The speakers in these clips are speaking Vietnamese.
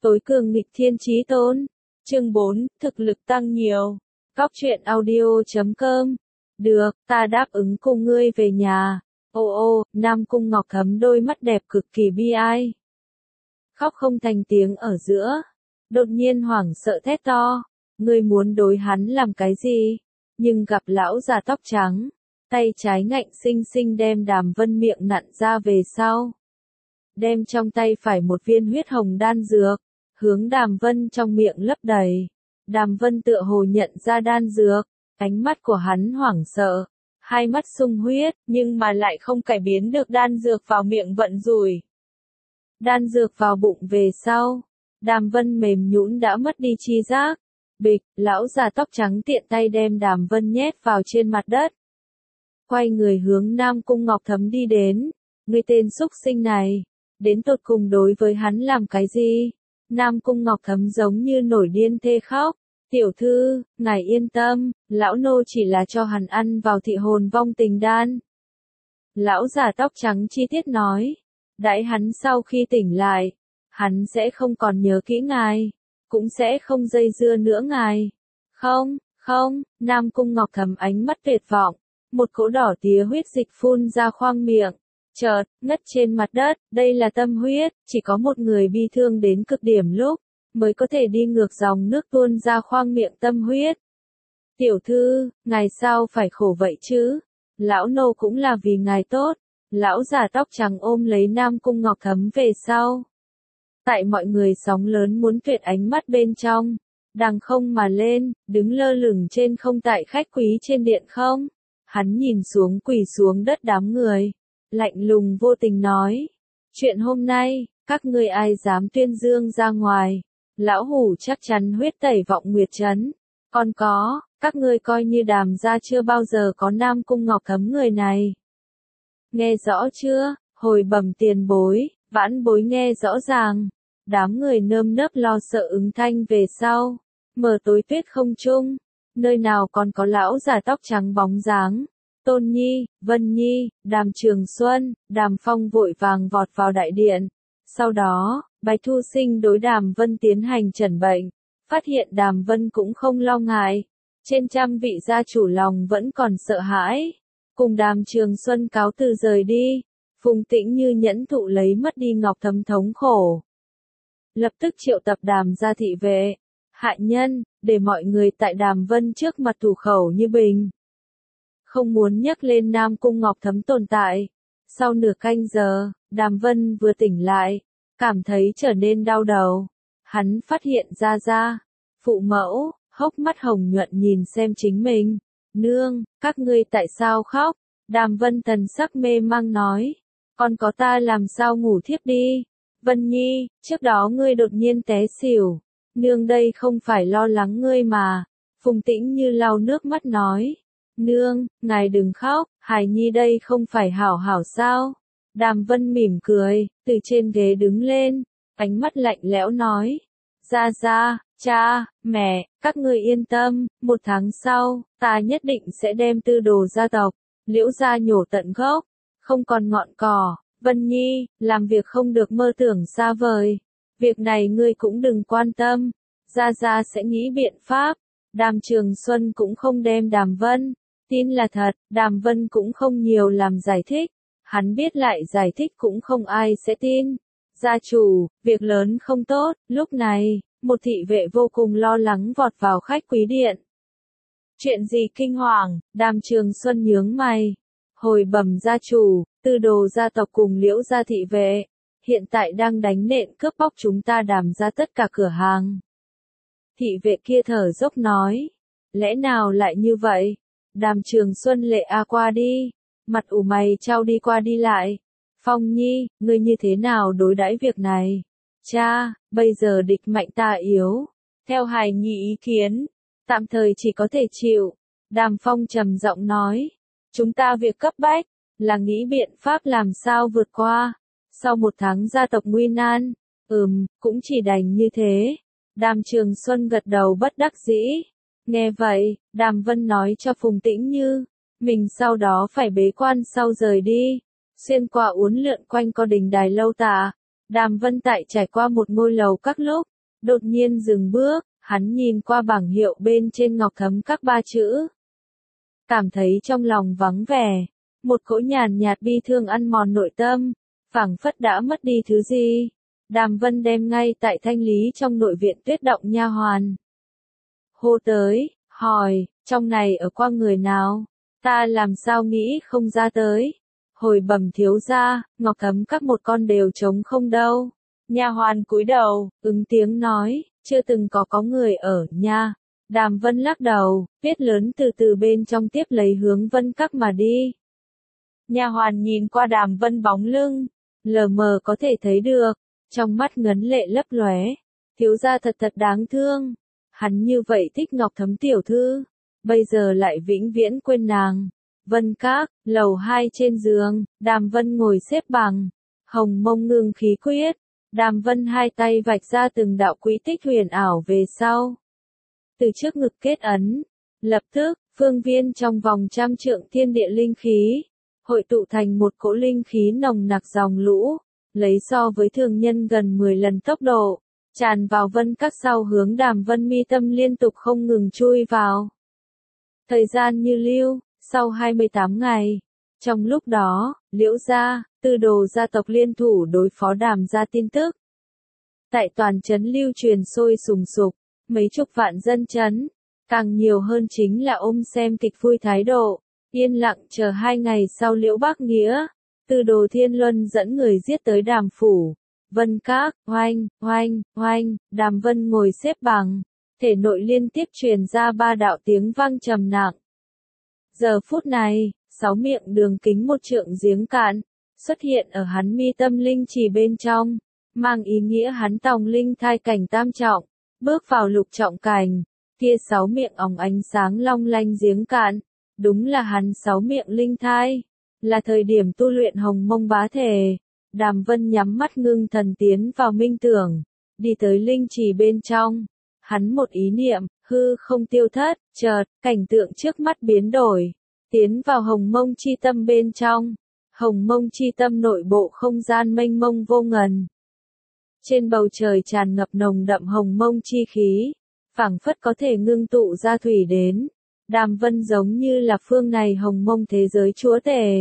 Tối cường nghịch thiên chí tôn. Chương 4, thực lực tăng nhiều. Cóc truyện audio.com. Được, ta đáp ứng cùng ngươi về nhà. Ô ô, Nam Cung Ngọc Thấm đôi mắt đẹp cực kỳ bi ai. Khóc không thành tiếng ở giữa. Đột nhiên hoảng sợ thét to. Ngươi muốn đối hắn làm cái gì? Nhưng gặp lão già tóc trắng. Tay trái ngạnh xinh xinh đem Đàm Vân miệng nặn ra về sau. Đem trong tay phải một viên huyết hồng đan dược. Hướng Đàm Vân trong miệng lấp đầy. Đàm Vân tựa hồ nhận ra đan dược. Ánh mắt của hắn hoảng sợ. Hai mắt sung huyết, nhưng mà lại không cải biến được đan dược vào miệng vận rủi. Đan dược vào bụng về sau. Đàm Vân mềm nhũn đã mất đi tri giác. Bịch, lão già tóc trắng tiện tay đem Đàm Vân nhét vào trên mặt đất. Quay người hướng Nam Cung Ngọc Thấm đi đến. Ngươi tên xúc sinh này. Đến tột cùng đối với hắn làm cái gì? Nam Cung Ngọc Thấm giống như nổi điên thê khóc. Tiểu thư, ngài yên tâm, lão nô chỉ là cho hắn ăn vào thị hồn vong tình đan. Lão già tóc trắng chi tiết nói. Đãi hắn sau khi tỉnh lại, hắn sẽ không còn nhớ kỹ ngài, cũng sẽ không dây dưa nữa ngài. Không, Nam Cung Ngọc Thấm ánh mắt tuyệt vọng, một cỗ đỏ tía huyết dịch phun ra khoang miệng, chợt, ngất trên mặt đất, đây là tâm huyết, chỉ có một người bi thương đến cực điểm lúc, mới có thể đi ngược dòng nước tuôn ra khoang miệng tâm huyết. Tiểu thư, ngài sao phải khổ vậy chứ? Lão nô cũng là vì ngài tốt. Lão già tóc trắng ôm lấy Nam Cung Ngọc Thấm về sau. Tại mọi người sóng lớn muốn tuyệt ánh mắt bên trong. Đằng không mà lên, đứng lơ lửng trên không tại khách quý trên điện không. Hắn nhìn xuống quỳ xuống đất đám người. Lạnh lùng vô tình nói. Chuyện hôm nay, các ngươi ai dám tuyên dương ra ngoài. Lão hủ chắc chắn huyết tẩy vọng nguyệt trấn. Còn có, các ngươi coi như Đàm gia chưa bao giờ có Nam Cung Ngọc Thấm người này. Nghe rõ chưa? Hồi bẩm tiền bối, vãn bối nghe rõ ràng. Đám người nơm nớp lo sợ ứng thanh về sau. Mờ tối tuyết không trung. Nơi nào còn có lão già tóc trắng bóng dáng. Tôn Nhi, Vân Nhi, Đàm Trường Xuân, Đàm Phong vội vàng vọt vào đại điện. Sau đó, Bạch Thu Sinh đối Đàm Vân tiến hành chẩn bệnh. Phát hiện Đàm Vân cũng không lo ngại. Trên trăm vị gia chủ lòng vẫn còn sợ hãi. Cùng Đàm Trường Xuân cáo từ rời đi. Phùng Tĩnh Như nhẫn thụ lấy mất đi Ngọc Thấm thống khổ. Lập tức triệu tập Đàm gia thị vệ, hạ nhân, để mọi người tại Đàm Vân trước mặt thủ khẩu như bình. Không muốn nhắc lên Nam Cung Ngọc Thấm tồn tại. Sau nửa canh giờ, Đàm Vân vừa tỉnh lại, cảm thấy trở nên đau đầu. Hắn phát hiện ra, phụ mẫu, hốc mắt hồng nhuận nhìn xem chính mình. Nương, các ngươi tại sao khóc? Đàm Vân thần sắc mê mang nói. Con có ta làm sao ngủ thiếp đi? Vân Nhi, trước đó ngươi đột nhiên té xỉu. Nương đây không phải lo lắng ngươi mà. Phùng Tĩnh Như lau nước mắt nói. Nương, ngài đừng khóc, hài nhi đây không phải hảo hảo sao? Đàm Vân mỉm cười, từ trên ghế đứng lên, ánh mắt lạnh lẽo nói. Ra, cha, mẹ, các ngươi yên tâm, 1 tháng sau, ta nhất định sẽ đem Tư Đồ gia tộc, Liễu gia nhổ tận gốc, không còn ngọn cỏ. Vân Nhi, làm việc không được mơ tưởng xa vời. Việc này ngươi cũng đừng quan tâm. Gia sẽ nghĩ biện pháp. Đàm Trường Xuân cũng không đem Đàm Vân. Tin là thật, Đàm Vân cũng không nhiều làm giải thích. Hắn biết lại giải thích cũng không ai sẽ tin. Gia chủ, việc lớn không tốt. Lúc này, một thị vệ vô cùng lo lắng vọt vào khách quý điện. Chuyện gì kinh hoàng? Đàm Trường Xuân nhướng mày. Hồi bẩm gia chủ, Tư Đồ gia tộc cùng Liễu gia thị vệ, hiện tại đang đánh nện cướp bóc chúng ta Đàm gia tất cả cửa hàng. Thị vệ kia thở dốc nói, lẽ nào lại như vậy? Đàm Trường Xuân lệ qua đi, mặt ủ mày trao đi qua đi lại. Phong Nhi, ngươi như thế nào đối đãi việc này? Cha, bây giờ địch mạnh ta yếu. Theo hài nhi ý kiến, tạm thời chỉ có thể chịu. Đàm Phong trầm giọng nói, chúng ta việc cấp bách là nghĩ biện pháp làm sao vượt qua. Sau 1 tháng gia tộc nguy nan, cũng chỉ đành như thế. Đàm Trường Xuân gật đầu bất đắc dĩ. Nghe vậy, Đàm Vân nói cho Phùng Tĩnh Như, mình sau đó phải bế quan sau rời đi. Xuyên qua uốn lượn quanh co đình đài lâu tạ. Đàm Vân tại trải qua một ngôi lầu các lúc, Đột nhiên dừng bước, hắn nhìn qua bảng hiệu bên trên ngọc thấm các ba chữ. Cảm thấy trong lòng vắng vẻ, một cỗ nhàn nhạt bi thương ăn mòn nội tâm, phảng phất đã mất đi thứ gì. Đàm Vân đem ngay tại thanh lý trong nội viện Tuyết Động nha hoàn. Hô tới, hỏi, trong này ở qua người nào? Ta làm sao nghĩ không ra tới. Hồi bẩm thiếu gia, ngọc thấm các một con đều trống không đâu. Nha hoàn cúi đầu, ứng tiếng nói, chưa từng có người ở nha. Đàm Vân lắc đầu, viết lớn từ từ bên trong tiếp lấy hướng Vân Các mà đi. Nha hoàn nhìn qua Đàm Vân bóng lưng, lờ mờ có thể thấy được, trong mắt ngấn lệ lấp lóe. Thiếu gia thật đáng thương. Hắn như vậy thích Ngọc Thấm tiểu thư, bây giờ lại vĩnh viễn quên nàng. Vân Các, lầu 2 trên giường, Đàm Vân ngồi xếp bằng, hồng mông ngưng khí quyết. Đàm Vân hai tay vạch ra từng đạo quỹ tích huyền ảo về sau. Từ trước ngực kết ấn, lập tức, phương viên trong vòng 100 trượng thiên địa linh khí, hội tụ thành một cỗ linh khí nồng nặc dòng lũ, lấy so với thường nhân gần 10 lần tốc độ, tràn vào Vân Các sau hướng Đàm Vân mi tâm liên tục không ngừng chui vào. Thời gian như lưu, sau 28 ngày, trong lúc đó, Liễu gia, Tư Đồ gia tộc liên thủ đối phó Đàm gia tin tức. Tại toàn trấn lưu truyền sôi sùng sục, mấy chục vạn dân trấn, càng nhiều hơn chính là ôm xem kịch vui thái độ, yên lặng chờ 2 ngày sau Liễu Bác Nghĩa, Tư Đồ Thiên Luân dẫn người giết tới Đàm phủ. Vân Các, oanh, Đàm Vân ngồi xếp bằng, thể nội liên tiếp truyền ra 3 đạo tiếng vang trầm nặng. Giờ phút này, 6 miệng đường kính 1 trượng giếng cạn, xuất hiện ở hắn mi tâm linh chỉ bên trong, mang ý nghĩa hắn tòng linh thai cảnh tam trọng, bước vào lục trọng cảnh, kia 6 miệng óng ánh sáng long lanh giếng cạn, đúng là hắn 6 miệng linh thai, là thời điểm tu luyện hồng mông bá thể. Đàm Vân nhắm mắt ngưng thần tiến vào minh tưởng, đi tới linh trì bên trong, hắn một ý niệm, hư không tiêu thất, chợt, cảnh tượng trước mắt biến đổi, tiến vào hồng mông chi tâm bên trong, hồng mông chi tâm nội bộ không gian mênh mông vô ngần. Trên bầu trời tràn ngập nồng đậm hồng mông chi khí, phảng phất có thể ngưng tụ ra thủy đến. Đàm Vân giống như là phương này hồng mông thế giới chúa tể.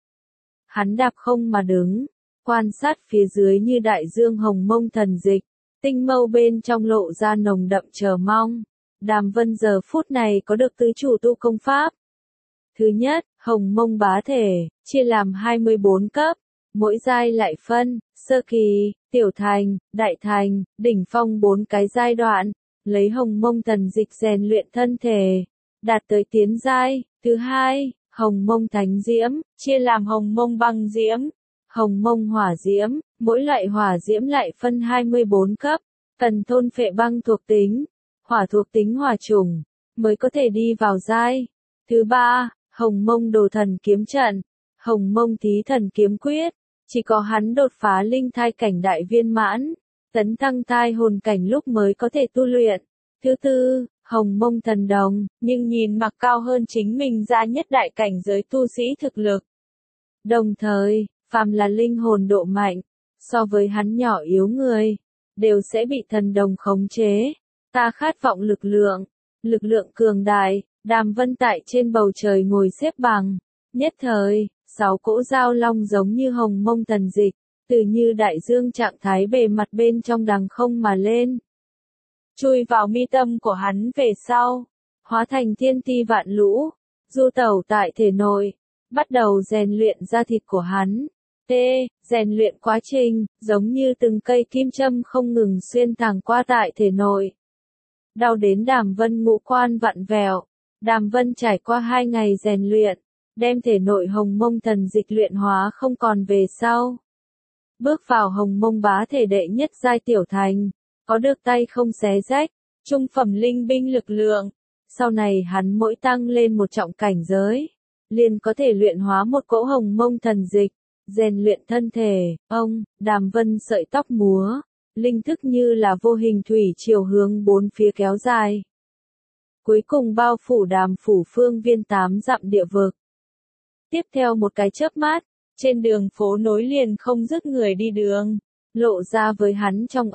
Hắn đạp không mà đứng, quan sát phía dưới như đại dương hồng mông thần dịch, tinh mâu bên trong lộ ra nồng đậm chờ mong. Đàm Vân giờ phút này có được tứ chủ tu công pháp. Thứ nhất, hồng mông bá thể, chia làm 24 cấp, mỗi giai lại phân, sơ kỳ, tiểu thành, đại thành, đỉnh phong 4 cái giai đoạn, lấy hồng mông thần dịch rèn luyện thân thể, đạt tới tiến giai. Thứ hai, hồng mông thánh diễm, chia làm hồng mông băng diễm, hồng mông hỏa diễm, mỗi loại hỏa diễm lại phân 24 cấp, cần thôn phệ băng thuộc tính, hỏa thuộc tính hỏa chủng, mới có thể đi vào giai. Thứ ba, hồng mông đồ thần kiếm trận, hồng mông thí thần kiếm quyết, chỉ có hắn đột phá linh thai cảnh đại viên mãn, tấn thăng thai hồn cảnh lúc mới có thể tu luyện. Thứ tư, hồng mông thần đồng, nhưng nhìn mặc cao hơn chính mình ra nhất đại cảnh giới tu sĩ thực lực. Đồng thời, phàm là linh hồn độ mạnh, so với hắn nhỏ yếu người, đều sẽ bị thần đồng khống chế. Ta khát vọng lực lượng cường đại. Đàm Vân tại trên bầu trời ngồi xếp bằng, nhất thời, 6 cỗ giao long giống như hồng mông thần dịch, từ như đại dương trạng thái bề mặt bên trong đằng không mà lên. Chui vào mi tâm của hắn về sau, hóa thành thiên ti vạn lũ, du tẩu tại thể nội, bắt đầu rèn luyện da thịt của hắn. Rèn luyện quá trình, giống như từng cây kim châm không ngừng xuyên thẳng qua tại thể nội. Đau đến Đàm Vân ngũ quan vặn vẹo. Đàm Vân trải qua 2 ngày rèn luyện, đem thể nội hồng mông thần dịch luyện hóa không còn về sau. Bước vào hồng mông bá thể đệ nhất giai tiểu thành, có được tay không xé rách, trung phẩm linh binh lực lượng. Sau này hắn mỗi tăng lên một trọng cảnh giới, liền có thể luyện hóa một cỗ hồng mông thần dịch, rèn luyện thân thể. Đàm Vân sợi tóc múa, linh thức như là vô hình thủy chiều hướng 4 phía kéo dài. Cuối cùng bao phủ Đàm phủ phương viên 8 dặm địa vực. Tiếp theo một cái chớp mắt, trên đường phố nối liền không dứt người đi đường, lộ ra với hắn trong óc,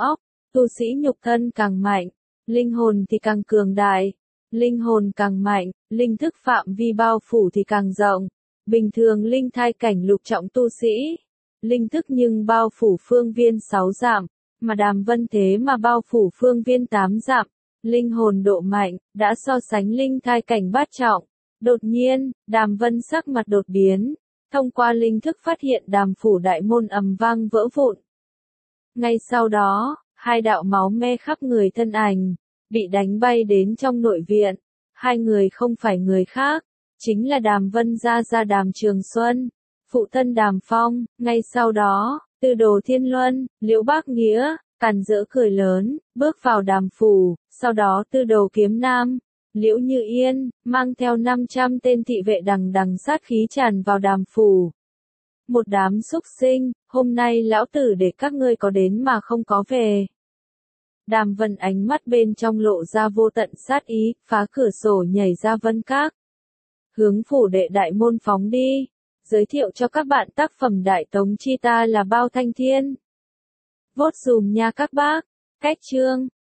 Tu sĩ nhục thân càng mạnh, linh hồn thì càng cường đại. Linh hồn càng mạnh, linh thức phạm vi bao phủ thì càng rộng. Bình thường linh thai cảnh lục trọng tu sĩ, linh thức nhưng bao phủ phương viên 6 dặm, mà Đàm Vân thế mà bao phủ phương viên 8 dặm. Linh hồn độ mạnh, đã so sánh linh thai cảnh bát trọng. Đột nhiên, Đàm Vân sắc mặt đột biến, thông qua linh thức phát hiện Đàm phủ đại môn ầm vang vỡ vụn. Ngay sau đó, hai đạo máu me khắp người thân ảnh, bị đánh bay đến trong nội viện. Hai người không phải người khác, chính là Đàm Vân gia Đàm Trường Xuân, phụ thân Đàm Phong. Ngay sau đó, Tư Đồ Thiên Luân, Liễu Bác Nghĩa, càn rỡ cười lớn, bước vào Đàm phủ, sau đó Tư Đồ Kiếm Nam, Liễu Như Yên, mang theo 500 tên thị vệ đằng đằng sát khí tràn vào Đàm phủ. Một đám súc sinh, hôm nay lão tử để các ngươi có đến mà không có về. Đàm Vân ánh mắt bên trong lộ ra vô tận sát ý, phá cửa sổ nhảy ra Vân Các. Hướng phủ đệ đại môn phóng đi, giới thiệu cho các bạn tác phẩm Đại Tống Chi ta là Bao Thanh Thiên. Vốt dùm nha các bác, cách chương.